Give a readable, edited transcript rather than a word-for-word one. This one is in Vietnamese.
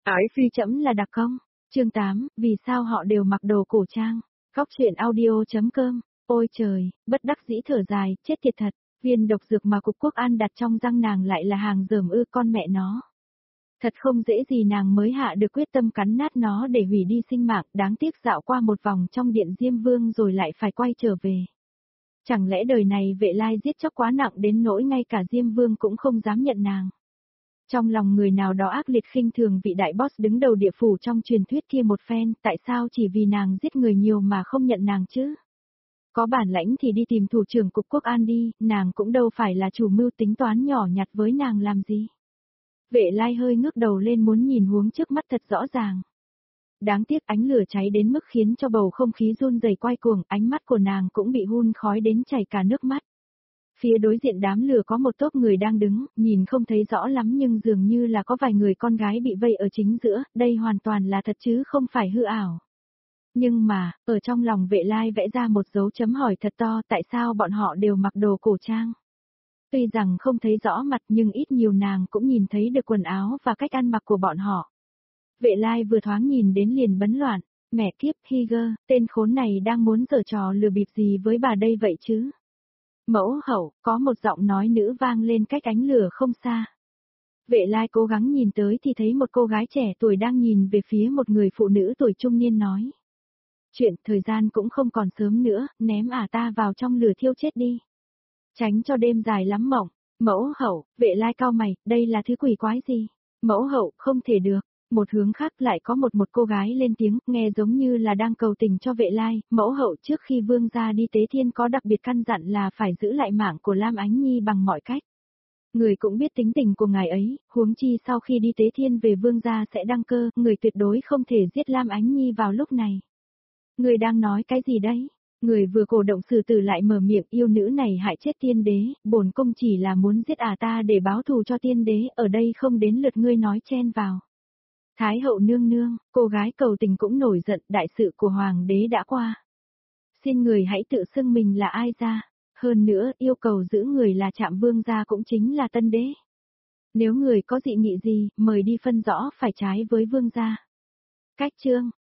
Ái phi trẫm là đặc công. Chương 8, vì sao họ đều mặc đồ cổ trang? Góc truyện audio.com. Ôi trời, bất đắc dĩ thở dài, chết thiệt thật, viên độc dược mà Cục Quốc An đặt trong răng nàng lại là hàng dởm ư, con mẹ nó. Thật không dễ gì nàng mới hạ được quyết tâm cắn nát nó để hủy đi sinh mạng, đáng tiếc dạo qua một vòng trong điện Diêm Vương rồi lại phải quay trở về. Chẳng lẽ đời này Vệ Lai giết chóc quá nặng đến nỗi ngay cả Diêm Vương cũng không dám nhận nàng. Trong lòng người nào đó ác liệt khinh thường vị đại boss đứng đầu địa phủ trong truyền thuyết kia một phen, tại sao chỉ vì nàng giết người nhiều mà không nhận nàng chứ? Có bản lãnh thì đi tìm thủ trưởng Cục Quốc An đi, nàng cũng đâu phải là chủ mưu tính toán nhỏ nhặt với nàng làm gì. Vệ Lai hơi ngước đầu lên muốn nhìn huống trước mắt thật rõ ràng. Đáng tiếc ánh lửa cháy đến mức khiến cho bầu không khí run rẩy quay cuồng, ánh mắt của nàng cũng bị hun khói đến chảy cả nước mắt. Phía đối diện đám lửa có một tốp người đang đứng, nhìn không thấy rõ lắm nhưng dường như là có vài người con gái bị vây ở chính giữa, đây hoàn toàn là thật chứ không phải hư ảo. Nhưng mà, ở trong lòng Vệ Lai vẽ ra một dấu chấm hỏi thật to, tại sao bọn họ đều mặc đồ cổ trang? Tuy rằng không thấy rõ mặt nhưng ít nhiều nàng cũng nhìn thấy được quần áo và cách ăn mặc của bọn họ. Vệ Lai vừa thoáng nhìn đến liền bấn loạn, mẹ kiếp Higer, tên khốn này đang muốn giở trò lừa bịp gì với bà đây vậy chứ? Mẫu hậu, có một giọng nói nữ vang lên cách ánh lửa không xa. Vệ Lai cố gắng nhìn tới thì thấy một cô gái trẻ tuổi đang nhìn về phía một người phụ nữ tuổi trung niên nói. Chuyện thời gian cũng không còn sớm nữa, ném ta vào trong lửa thiêu chết đi. Tránh cho đêm dài lắm mộng. Mẫu hậu, Vệ Lai cau mày, đây là thứ quỷ quái gì? Mẫu hậu, không thể được. Một hướng khác lại có một cô gái lên tiếng, nghe giống như là đang cầu tình cho Vệ Lai. Mẫu hậu, trước khi vương gia đi tế thiên có đặc biệt căn dặn là phải giữ lại mạng của Lam Ánh Nhi bằng mọi cách. Người cũng biết tính tình của ngài ấy, huống chi sau khi đi tế thiên về vương gia sẽ đăng cơ, người tuyệt đối không thể giết Lam Ánh Nhi vào lúc này. Người đang nói cái gì đấy? Người vừa cổ động xử tử lại mở miệng, yêu nữ này hại chết tiên đế, bổn cung chỉ là muốn giết ta để báo thù cho tiên đế, ở đây không đến lượt ngươi nói chen vào. Thái hậu nương nương, cô gái cầu tình cũng nổi giận, đại sự của hoàng đế đã qua. Xin người hãy tự xưng mình là ai ra, hơn nữa yêu cầu giữ người là Trạm Vương gia cũng chính là tân đế. Nếu người có dị nghị gì, mời đi phân rõ phải trái với vương gia. Cách chương